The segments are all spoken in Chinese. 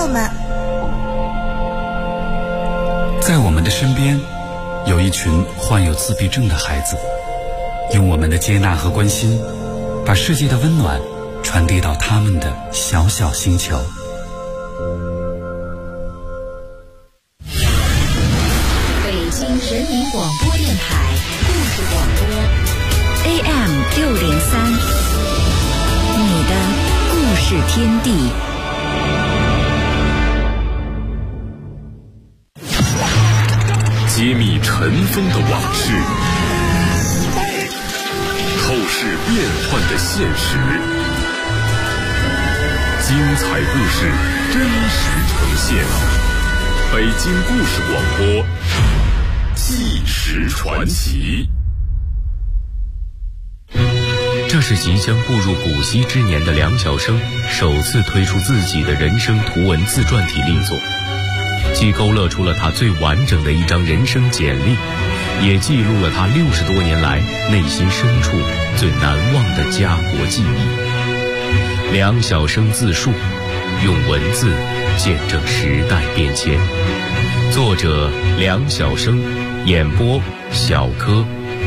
友们。 在我们的身边，有一群患有自闭症的孩子，用我们的接纳和关心，把世界的温暖传递到他们的小小星球。 北京人民广播电台故事广播 AM603，你的故事天地。 揭秘尘封的往事，透视变幻的现实，精彩故事真实呈现。北京故事广播，纪实传奇。 这是即将步入古稀之年的梁晓声首次推出自己的人生图文自传体力作，既勾勒出了他最完整的一张人生简历，也记录了他60多年来内心深处最难忘的家国记忆。梁晓声自述，用文字见证时代变迁。作者梁晓声，演播小柯。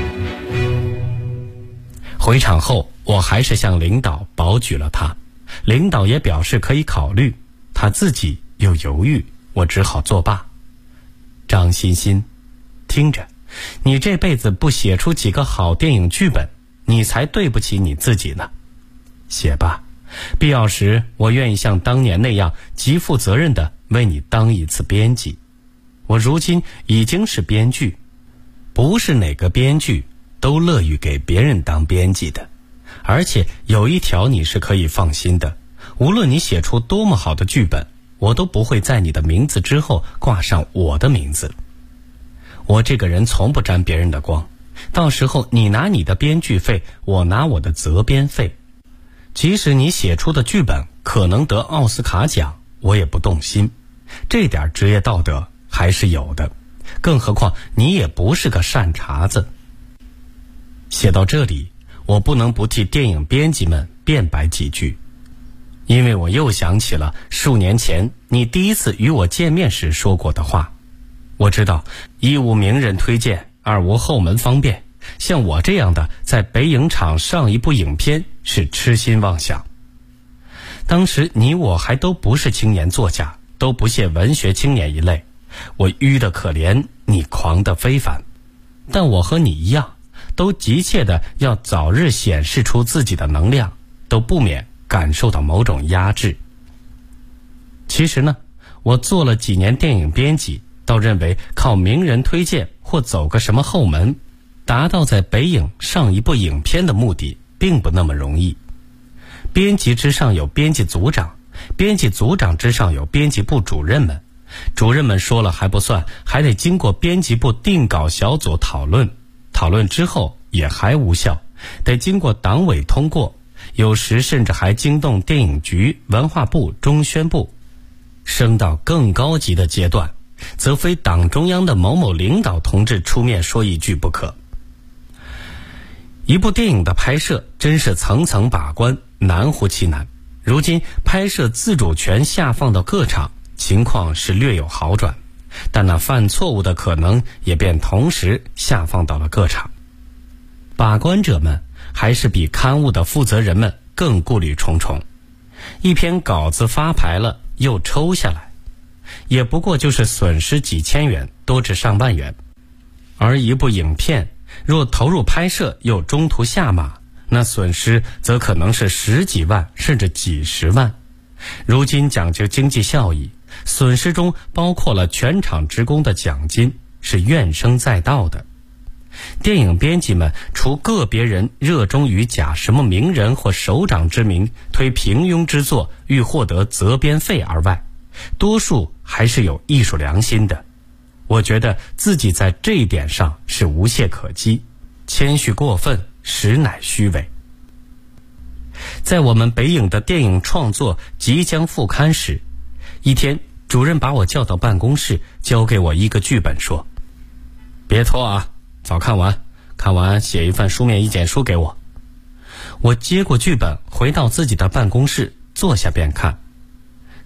回场后，我还是向领导保举了他，领导也表示可以考虑，他自己又犹豫，我只好作罢。张欣欣，听着，你这辈子不写出几个好电影剧本，你才对不起你自己呢。写吧，必要时我愿意像当年那样极负责任地为你当一次编辑。我如今已经是编剧，不是哪个编剧都乐于给别人当编辑的。而且有一条你是可以放心的，无论你写出多么好的剧本，我都不会在你的名字之后挂上我的名字。我这个人从不沾别人的光，到时候你拿你的编剧费，我拿我的责编费。即使你写出的剧本可能得奥斯卡奖，我也不动心，这点职业道德还是有的，更何况你也不是个善茬子。写到这里，我不能不替电影编辑们辩白几句，因为我又想起了数年前你第一次与我见面时说过的话。我知道一无名人推荐，二无后门方便，像我这样的在北影厂上一部影片是痴心妄想。当时你我还都不是青年作家，都不屑文学青年一类，我愚得可怜，你狂得非凡。但我和你一样，都急切的要早日显示出自己的能量，都不免感受到某种压制。其实呢，我做了几年电影编辑，倒认为靠名人推荐或走个什么后门，达到在北影上一部影片的目的，并不那么容易。编辑之上有编辑组长，编辑组长之上有编辑部主任们，主任们说了还不算，还得经过编辑部定稿小组讨论，讨论之后也还无效，得经过党委通过，有时甚至还惊动电影局、文化部、中宣部。升到更高级的阶段，则非党中央的某某领导同志出面说一句不可。一部电影的拍摄真是层层把关，难乎其难。如今拍摄自主权下放到各厂，情况是略有好转，但那犯错误的可能也便同时下放到了各厂。把关者们还是比刊物的负责人们更顾虑重重。一篇稿子发牌了又抽下来，也不过就是损失几千元，多至上万元。而一部影片若投入拍摄又中途下马，那损失则可能是十几万甚至几十万。如今讲究经济效益，损失中包括了全厂职工的奖金，是怨声载道的。电影编辑们除个别人热衷于假什么名人或首长之名推平庸之作欲获得责编费而外，多数还是有艺术良心的。我觉得自己在这一点上是无懈可击，谦虚过分实乃虚伪。在我们北影的电影创作即将复刊时，一天主任把我叫到办公室，交给我一个剧本，说别拖啊，早看完，看完写一份书面意见书给我。我接过剧本，回到自己的办公室，坐下便看。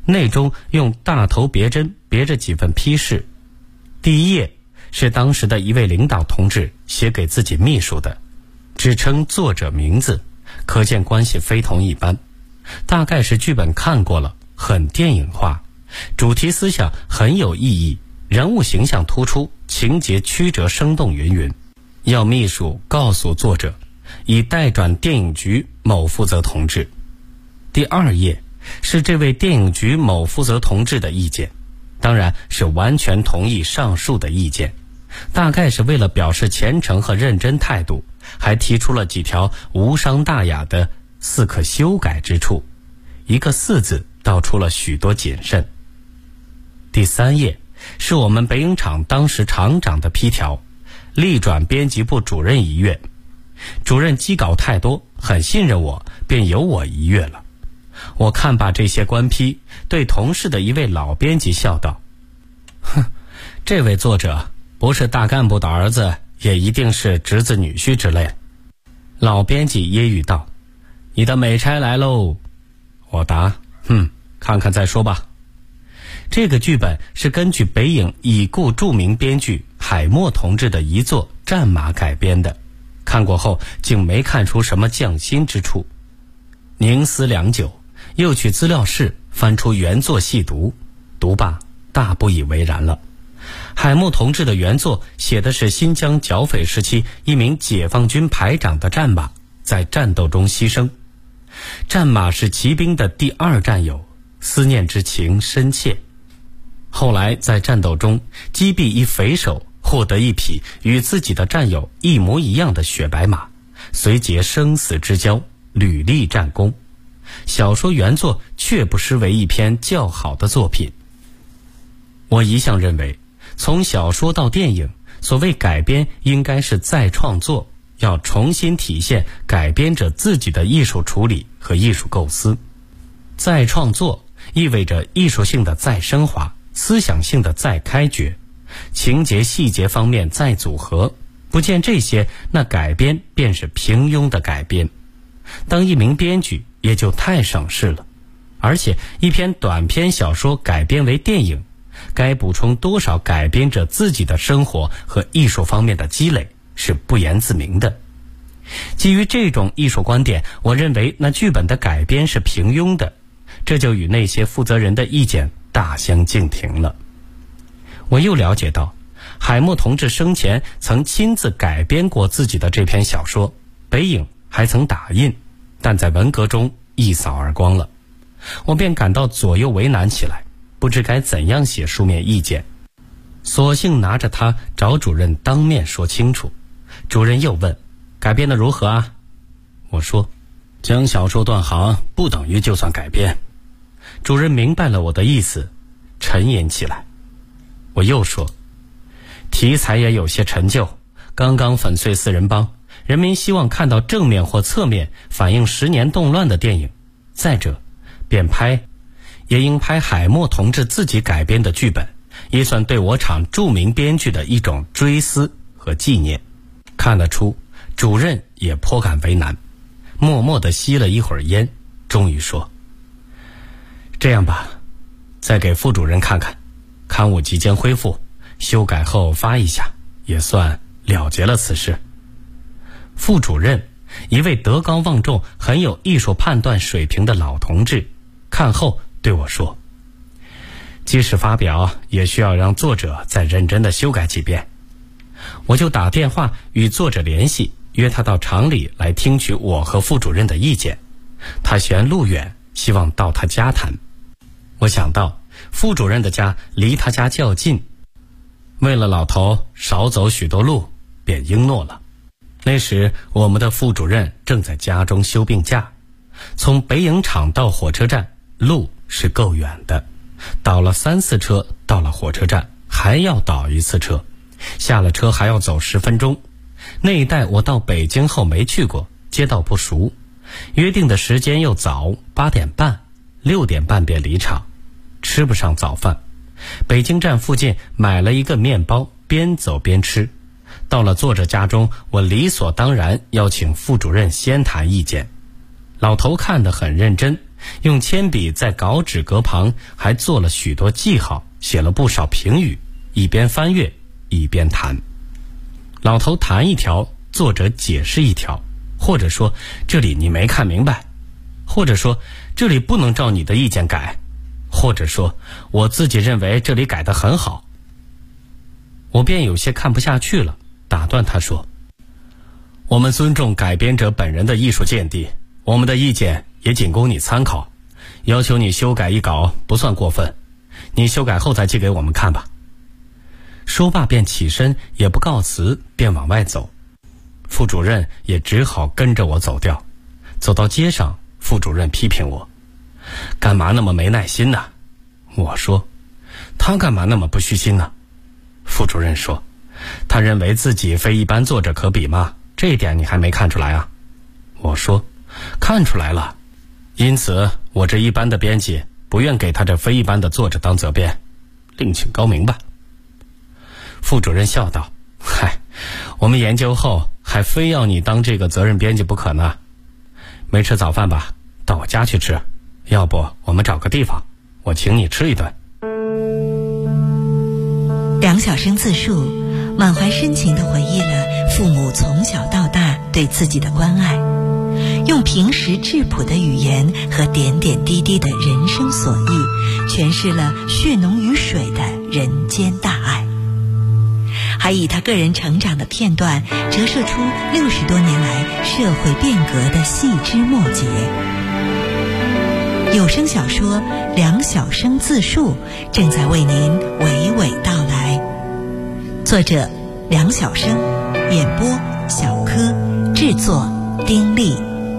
内中用大头别针别着几份批示。第一页是当时的一位领导同志写给自己秘书的，只称作者名字，可见关系非同一般。大概是剧本看过了，很电影化，主题思想很有意义，人物形象突出，情节曲折生动云云。要秘书告诉作者，已代转电影局某负责同志。第二页是这位电影局某负责同志的意见，当然是完全同意上述的意见，大概是为了表示虔诚和认真态度，还提出了几条无伤大雅的似可修改之处，一个4字道出了许多谨慎。第3页是我们北影厂当时厂长的批条，力转编辑部主任一阅。主任机稿太多，很信任我，便由我一阅了。我看罢这些官批，对同事的一位老编辑笑道：哼，这位作者不是大干部的儿子，也一定是侄子女婿之类。老编辑揶揄道：你的美差来喽。我答：看看再说吧。这个剧本是根据北影已故著名编剧海默同志的遗作《战马》改编的，看过后竟没看出什么匠心之处。凝思良久，又去资料室翻出原作细读，读罢大不以为然了。海默同志的原作写的是新疆剿匪时期一名解放军排长的战马在战斗中牺牲。战马是骑兵的第2战友，思念之情深切。后来在战斗中击毙一匪首，获得一匹与自己的战友一模一样的雪白马，随结生死之交，屡立战功。小说原作确不失为一篇较好的作品。我一向认为，从小说到电影，所谓改编应该是再创作，要重新体现改编者自己的艺术处理和艺术构思。再创作意味着艺术性的再升华，思想性的再开掘，情节细节方面再组合。不见这些，那改编便是平庸的改编。当一名编剧也就太省事了。而且一篇短篇小说改编为电影，该补充多少改编者自己的生活和艺术方面的积累，是不言自明的。基于这种艺术观点，我认为那剧本的改编是平庸的，这就与那些负责人的意见大相径庭了。我又了解到，海默同志生前曾亲自改编过自己的这篇小说，北影还曾打印，但在文革中一扫而光了。我便感到左右为难起来，不知该怎样写书面意见，索性拿着它找主任当面说清楚。主任又问：改编的如何啊？我说：将小说断行不等于就算改编。主任明白了我的意思，沉吟起来。我又说：题材也有些陈旧，刚刚粉碎四人帮，人民希望看到正面或侧面反映10年动乱的电影。再者，也应拍海默同志自己改编的剧本，也算对我厂著名编剧的一种追思和纪念。看得出主任也颇感为难，默默地吸了一会儿烟，终于说：这样吧，再给副主任看看，刊物即将恢复，修改后发一下，也算了结了此事。副主任，一位德高望重、很有艺术判断水平的老同志，看后对我说：即使发表，也需要让作者再认真地修改几遍。我就打电话与作者联系，约他到厂里来听取我和副主任的意见。他嫌路远，希望到他家谈。我想到副主任的家离他家较近，为了老头少走许多路，便应诺了。那时我们的副主任正在家中休病假，从北影厂到火车站路是够远的，倒了3、4车到了火车站，还要倒1次车，下了车还要走10分钟。那一带我到北京后没去过，街道不熟，约定的时间又早，8点半，6点半便离场，吃不上早饭。北京站附近买了一个面包，边走边吃。到了作者家中，我理所当然要请副主任先谈意见。老头看得很认真， 用铅笔在稿纸格旁还做了许多记号，写了不少评语，一边翻阅一边谈。老头谈一条，作者解释一条，或者说这里你没看明白，或者说这里不能照你的意见改，或者说我自己认为这里改得很好。我便有些看不下去了，打断他说，我们尊重改编者本人的艺术见地，我们的意见也仅供你参考，要求你修改一稿不算过分，你修改后再寄给我们看吧。说罢便起身，也不告辞，便往外走。副主任也只好跟着我走掉。走到街上，副主任批评我，干嘛那么没耐心呢？我说，他干嘛那么不虚心呢？副主任说，他认为自己非一般作者可比吗？这一点你还没看出来啊？我说，看出来了，因此我这一般的编辑不愿给他这非一般的作者当责编，另请高明吧。副主任笑道，嗨，我们研究后还非要你当这个责任编辑不可呢。没吃早饭吧？到我家去吃，要不我们找个地方，我请你吃一顿。 梁晓声自述，满怀深情地回忆了父母从小到大对自己的关爱，用平实质朴的语言和点点滴滴的人生所遇，诠释了血浓于水的人间大爱，还以他个人成长的片段折射出60多年来社会变革的细枝末节。有声小说《梁晓声自述》正在为您娓娓道来，作者梁晓声，演播小柯，制作丁力。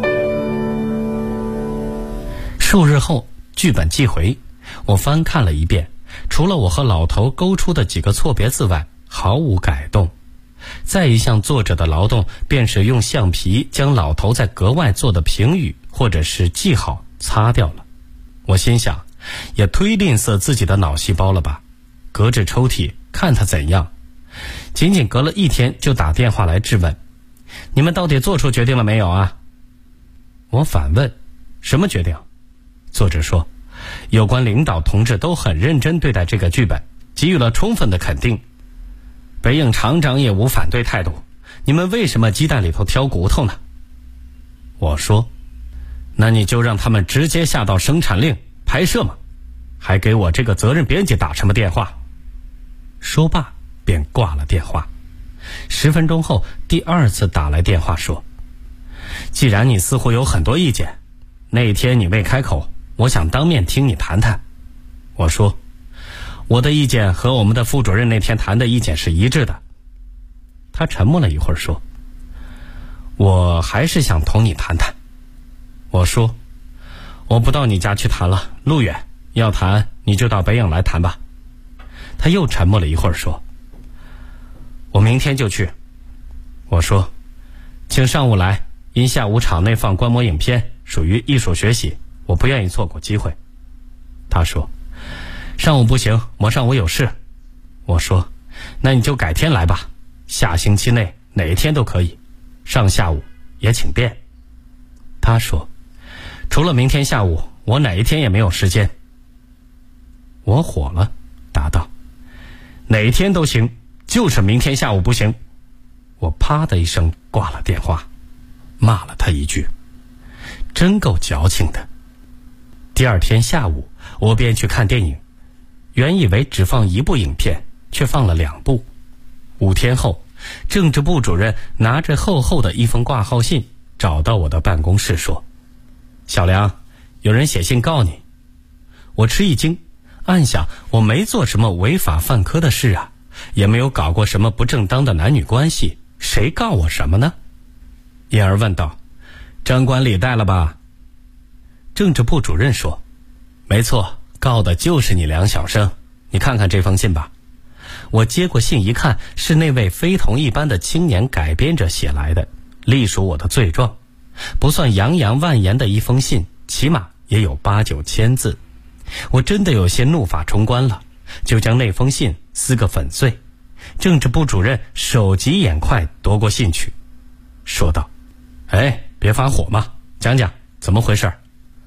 数日后，剧本寄回，我翻看了一遍，除了我和老头勾出的几个错别字外，毫无改动。再一项作者的劳动，便是用橡皮将老头在格外做的评语或者是记号擦掉了。我心想，也忒吝啬自己的脑细胞了吧，隔着抽屉看他怎样。仅仅隔了1天就打电话来质问，你们到底做出决定了没有啊？我反问，什么决定？作者说，有关领导同志都很认真对待这个剧本，给予了充分的肯定，北影厂长也无反对态度，你们为什么鸡蛋里头挑骨头呢？我说，那你就让他们直接下到生产令拍摄嘛，还给我这个责任编辑打什么电话？说罢便挂了电话。10分钟后，第2次打来电话说，既然你似乎有很多意见，那天你未开口，我想当面听你谈谈。我说，我的意见和我们的副主任那天谈的意见是一致的。他沉默了一会儿说，我还是想同你谈谈。我说，我不到你家去谈了，路远，要谈你就到北影来谈吧。他又沉默了一会儿说，我明天就去。我说，请上午来，因下午场内放观摩影片，属于艺术学习，我不愿意错过机会。他说，上午不行，我上午有事。我说，那你就改天来吧，下星期内哪一天都可以，上下午也请便。他说，除了明天下午，我哪一天也没有时间。我火了，答道，哪一天都行，就是明天下午不行。我啪的一声挂了电话，骂了他一句，真够矫情的。第2天下午，我便去看电影，原以为只放1部影片，却放了2部。5天后，政治部主任拿着厚厚的一封挂号信找到我的办公室说，小梁，有人写信告你。我吃一惊，暗想我没做什么违法犯科的事啊，也没有搞过什么不正当的男女关系，谁告我什么呢？因而问道，张冠李戴了吧？政治部主任说，没错，告的就是你梁晓声，你看看这封信吧。我接过信一看，是那位非同一般的青年改编者写来的，隶属我的罪状，不算洋洋万言的一封信，起码也有8、9千字。我真的有些怒发冲冠了，就将那封信撕个粉碎。政治部主任手疾眼快夺过信去，说道，哎，别发火嘛，讲讲怎么回事。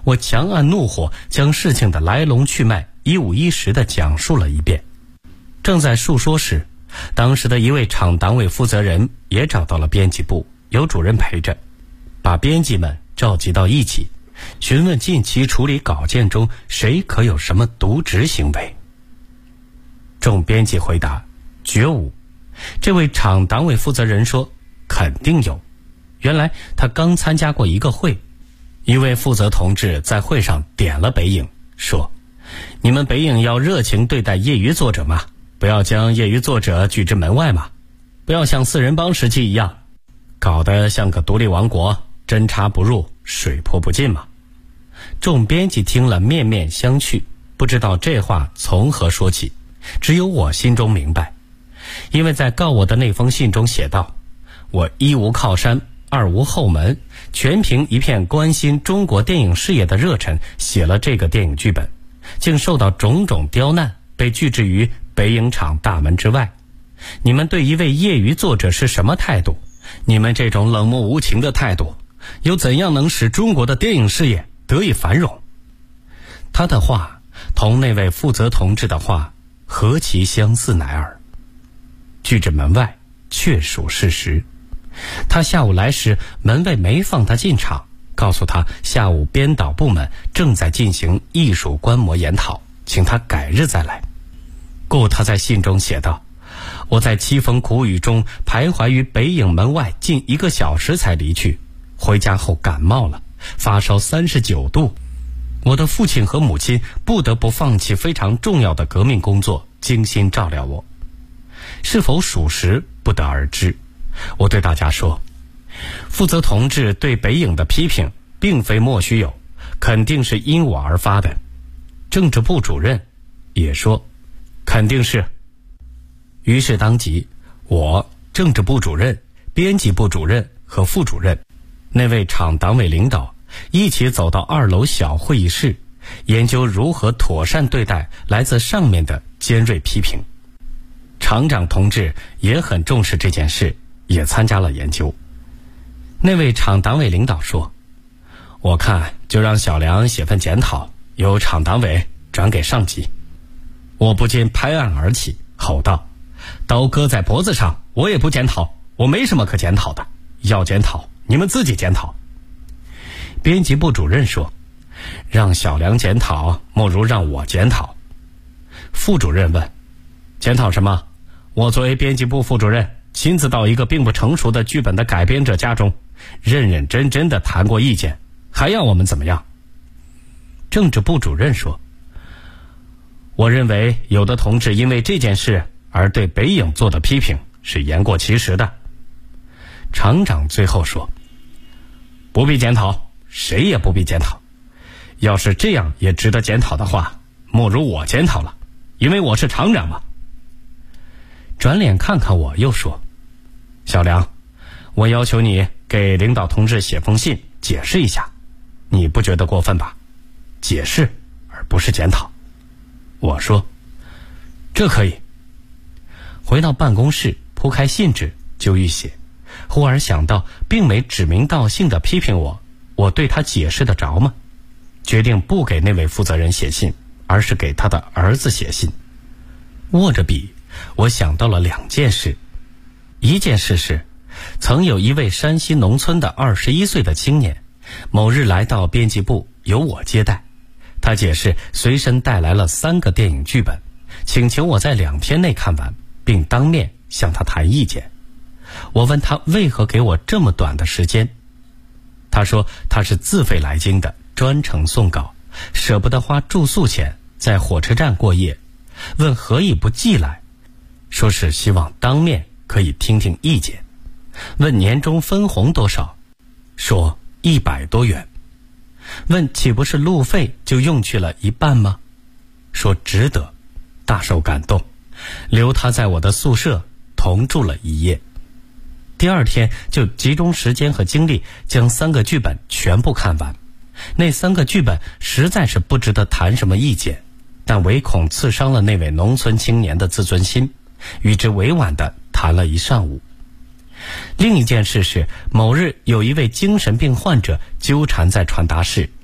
我强按怒火，将事情的来龙去脉一五一十地讲述了一遍。正在述说时，当时的一位厂党委负责人也找到了编辑部，有主任陪着，把编辑们召集到一起，询问近期处理稿件中谁可有什么渎职行为。众编辑回答绝无。这位厂党委负责人说肯定有。原来他刚参加过一个会，一位负责同志在会上点了北影，说你们北影要热情对待业余作者嘛，不要将业余作者拒之门外嘛，不要像四人帮时期一样搞得像个独立王国，针插不入，水泼不进嘛。众编辑听了面面相觑，不知道这话从何说起，只有我心中明白。因为在告我的那封信中写道，我一无靠山，二无后门，全凭一片关心中国电影事业的热忱写了这个电影剧本，竟受到种种刁难，被拒之于北影厂大门之外。你们对一位业余作者是什么态度？你们这种冷漠无情的态度，又怎样能使中国的电影事业得以繁荣？他的话同那位负责同志的话何其相似乃尔。拒之门外确属事实。他下午来时，门卫没放他进场，告诉他下午编导部门正在进行艺术观摩研讨，请他改日再来。故他在信中写道，我在凄风苦雨中徘徊于北影门外近1个小时才离去，回家后感冒了，发烧39度，我的父亲和母亲不得不放弃非常重要的革命工作，精心照料我。是否属实不得而知。我对大家说，负责同志对北影的批评并非莫须有，肯定是因我而发的。政治部主任也说肯定是。于是当即我、政治部主任、编辑部主任和副主任那位厂党委领导一起走到2楼小会议室，研究如何妥善对待来自上面的尖锐批评。厂长同志也很重视这件事，也参加了研究。那位厂党委领导说，我看就让小梁写份检讨，由厂党委转给上级。我不禁拍案而起，吼道，刀割在脖子上，我也不检讨，我没什么可检讨的，要检讨你们自己检讨。编辑部主任说，让小梁检讨莫如让我检讨。副主任问，检讨什么？我作为编辑部副主任，亲自到一个并不成熟的剧本的改编者家中，认认真真的谈过意见，还要我们怎么样？政治部主任说，我认为有的同志因为这件事而对北影做的批评是言过其实的。厂长最后说，不必检讨，谁也不必检讨，要是这样也值得检讨的话，莫如我检讨了，因为我是厂长嘛。转脸看看我，又说，小梁，我要求你给领导同志写封信解释一下，你不觉得过分吧？解释而不是检讨。我说，这可以。回到办公室，铺开信纸就欲写，忽而想到并没指名道姓的批评我，我对他解释得着吗？决定不给那位负责人写信，而是给他的儿子写信。握着笔，我想到了2件事。一件事是，曾有一位山西农村的21岁的青年，某日来到编辑部，由我接待。他解释随身带来了3个电影剧本，请求我在2天内看完，并当面向他谈意见。我问他为何给我这么短的时间，他说他是自费来京的，专程送稿，舍不得花住宿钱，在火车站过夜，问何以不寄来，说是希望当面可以听听意见。问年终分红多少，说100多元。问岂不是路费就用去了一半吗？说值得，大受感动，留他在我的宿舍同住了1夜。第2天就集中时间和精力将3个剧本全部看完。那3个剧本实在是不值得谈什么意见，但唯恐刺伤了那位农村青年的自尊心，与之委婉地谈了一上午。另一件事是，某日有一位精神病患者纠缠在传达室，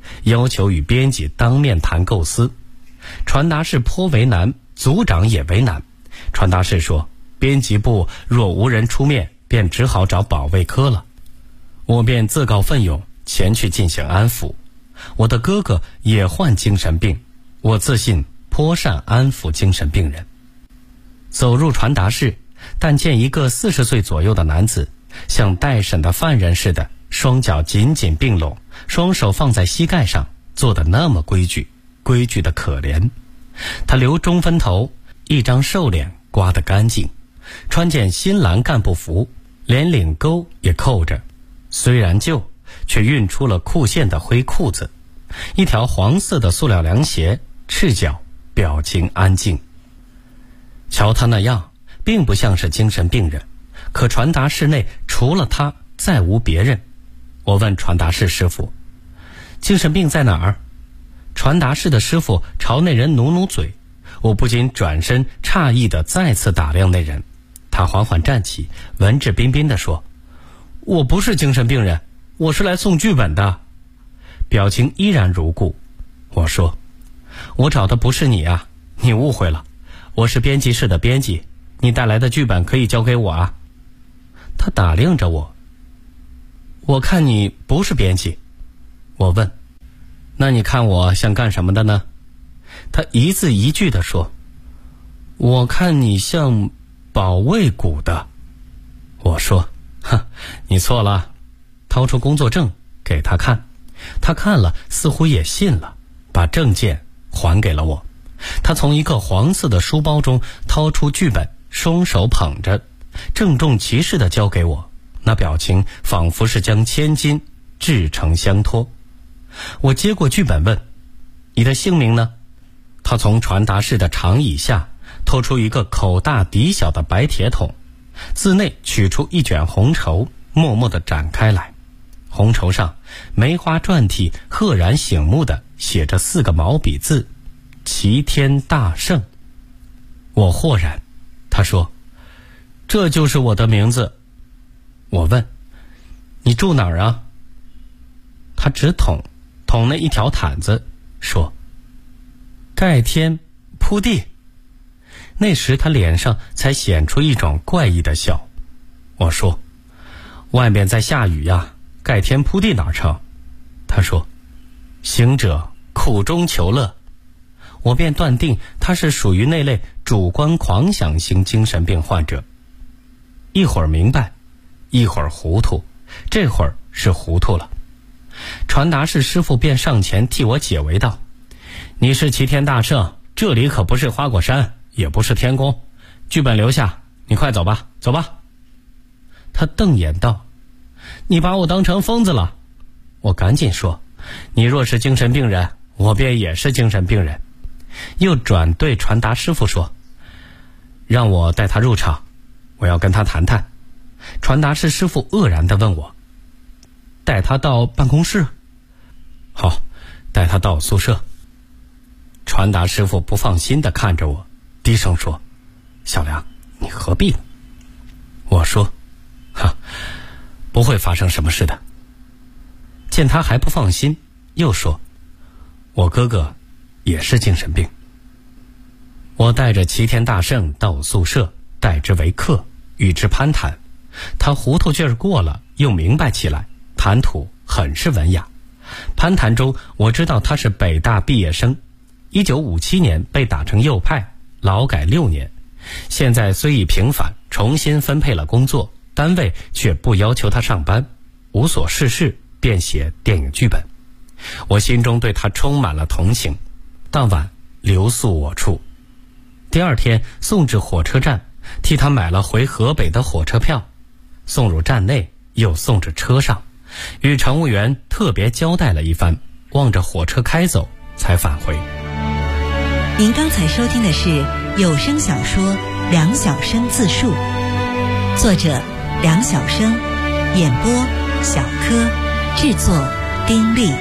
要求与编辑当面谈构思。传达室颇为难，组长也为难。传达室说，编辑部若无人出面，便只好找保卫科了。我便自告奋勇前去进行安抚。我的哥哥也患精神病，我自信颇善安抚精神病人。走入传达室，但见一个40岁左右的男子，像待审的犯人似的，双脚紧紧并拢，双手放在膝盖上，坐得那么规矩，规矩的可怜。他留中分头，一张瘦脸刮得干净，穿件新蓝干部服，连领钩也扣着，虽然旧，却熨出了裤线的灰裤子，一条黄色的塑料凉鞋，赤脚，表情安静。瞧他那样，并不像是精神病人，可传达室内除了他再无别人。我问传达室师傅，精神病在哪儿？传达室的师傅朝那人努努嘴，我不禁转身诧异地再次打量那人。他缓缓站起，文质彬彬地说，我不是精神病人，我是来送剧本的。表情依然如故。我说，我找的不是你啊，你误会了，我是编辑室的编辑，你带来的剧本可以交给我啊。他打量着我，我看你不是编辑。我问，那你看我像干什么的呢？他一字一句地说，我看你像保卫股的。我说，你错了。掏出工作证给他看，他看了似乎也信了，把证件还给了我。他从一个黄色的书包中掏出剧本，双手捧着，郑重其事地交给我，那表情仿佛是将千金至诚相托。我接过剧本问，你的姓名呢？他从传达室的长椅下拖出一个口大底小的白铁桶，自内取出一卷红绸，默默地展开来。红绸上梅花篆体赫然醒目地写着4个毛笔字，齐天大圣。我豁然。他说，这就是我的名字。我问，你住哪儿啊？他指捅那一条毯子，说，盖天铺地。那时他脸上才显出一种怪异的笑。我说，外面在下雨呀，盖天铺地哪成？他说，行者苦中求乐。我便断定他是属于那类主观狂想型精神病患者，一会儿明白，一会儿糊涂，这会儿是糊涂了。传达室师傅便上前替我解围道，你是齐天大圣，这里可不是花果山，也不是天宫，剧本留下，你快走吧，走吧。他瞪眼道，你把我当成疯子了。我赶紧说，你若是精神病人，我便也是精神病人。又转对传达师傅说，让我带他入场，我要跟他谈谈。传达室师傅愕然地问我，带他到办公室？好，带他到宿舍。传达师傅不放心地看着我，低声说，小梁，你何必呢？我说，不会发生什么事的。见他还不放心，又说，我哥哥也是精神病。我带着齐天大圣到宿舍，待之为客，与之攀谈。他糊涂劲儿过了，又明白起来，谈吐很是文雅。攀谈中，我知道他是北大毕业生，1957年被打成右派，劳改6年。现在虽已平反，重新分配了工作，单位却不要求他上班，无所事事，便写电影剧本。我心中对他充满了同情。当晚留宿我处，第二天送至火车站，替他买了回河北的火车票，送入站内，又送至车上，与乘务员特别交代了一番，望着火车开走，才返回。 您刚才收听的是有声小说《梁晓声自述》，作者梁晓声，演播小柯，制作丁力。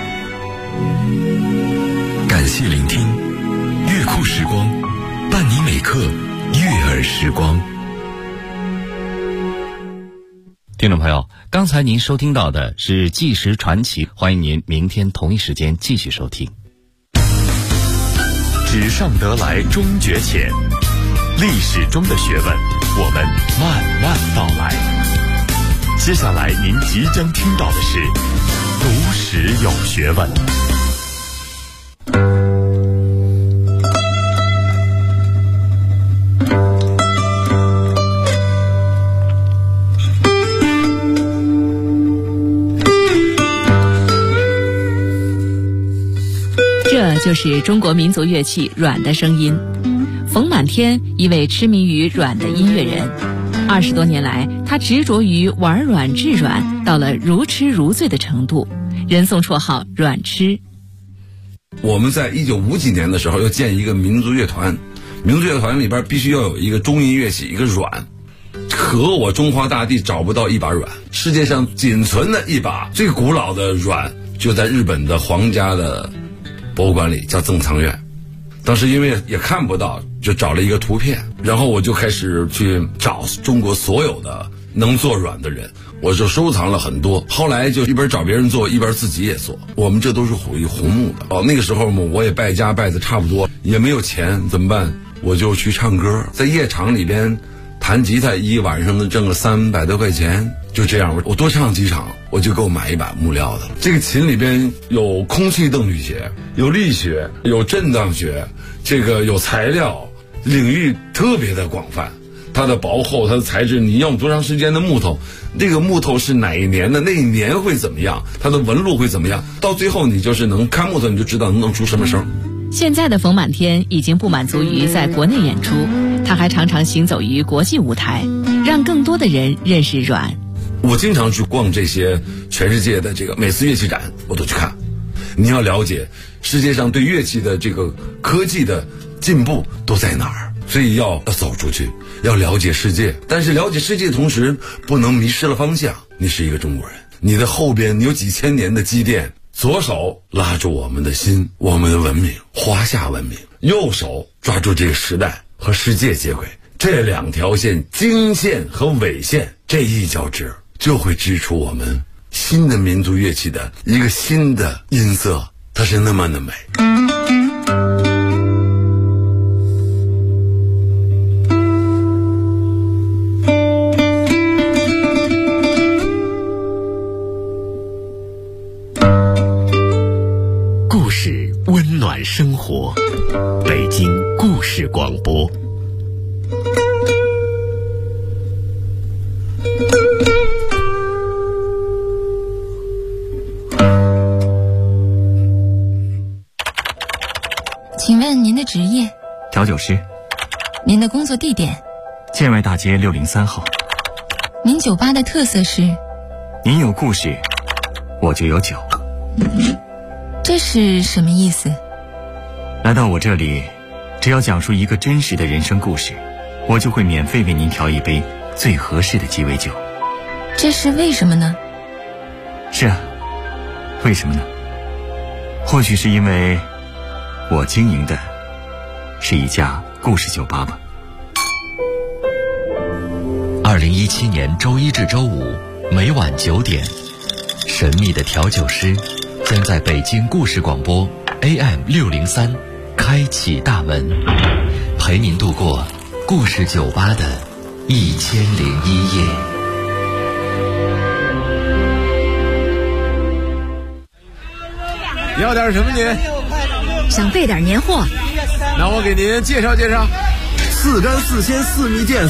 感谢聆听，乐库时光，伴你每刻悦耳时光。 听众朋友， 刚才您收听到的是纪实传奇，欢迎您明天同一时间继续收听。 纸上得来终觉浅，历史中的学问，我们慢慢道来。接下来您即将听到的是读史有学问。 这就是中国民族乐器阮的声音。冯满天，一位痴迷于阮的音乐人，20多年来，他执着于玩阮制阮，到了如痴如醉的程度，人送绰号阮痴。 我们在1950几年的时候要建一个民族乐团，民族乐团里边必须要有一个中音乐器，一个阮。可我中华大地找不到一把阮，世界上仅存的一把最古老的阮就在日本的皇家的博物馆里，叫赠藏院。当时因为也看不到，就找了一个图片，然后我就开始去找中国所有的能做阮的人，我就收藏了很多。后来就一边找别人做，一边自己也做。我们这都是属于红木的。那个时候嘛，我也败家败的差不多，也没有钱，怎么办？我就去唱歌，在夜场里边弹吉他，一晚上能挣个300多块钱。就这样，我多唱几场，我就够买一把木料的了。这个琴里边有空气动力学，有力学，有震荡学，这个有材料，领域特别的广泛。它的薄厚，它的材质，你用多长时间的木头，这个木头是哪一年的，那一年会怎么样，它的纹路会怎么样，到最后你就是能看木头，你就知道能弄出什么声。 现在的冯满天已经不满足于在国内演出，他还常常行走于国际舞台，让更多的人认识阮。 我经常去逛这些全世界的这个每次乐器展，我都去看。你要了解世界上对乐器的这个科技的进步都在哪儿，所以要走出去，要了解世界。但是了解世界的同时，不能迷失了方向。你是一个中国人，你的后边有几千年的积淀，左手拉住我们的心，我们的文明，华夏文明；右手抓住这个时代和世界接轨。这两条线，经线和纬线，这一交织，就会织出我们新的民族乐器的一个新的音色，它是那么的美。 故事温暖生活，北京故事广播。 请问您的职业？ 调酒师。 您的工作地点？ 建外大街603号。 您酒吧的特色是？ 您有故事，我就有酒。 这是什么意思？ 来到我这里，只要讲述一个真实的人生故事，我就会免费为您调一杯最合适的鸡尾酒。 这是为什么呢？ 是啊，为什么呢？或许是因为我经营的是一家故事酒吧吧。 2017年周一至周五每晚9点，神秘的调酒师将在北京故事广播 AM603开启大门，陪您度过故事酒吧的1001夜。 要点什么您？ 想备点年货。 那我给您介绍介绍。 4干4鲜4蜜饯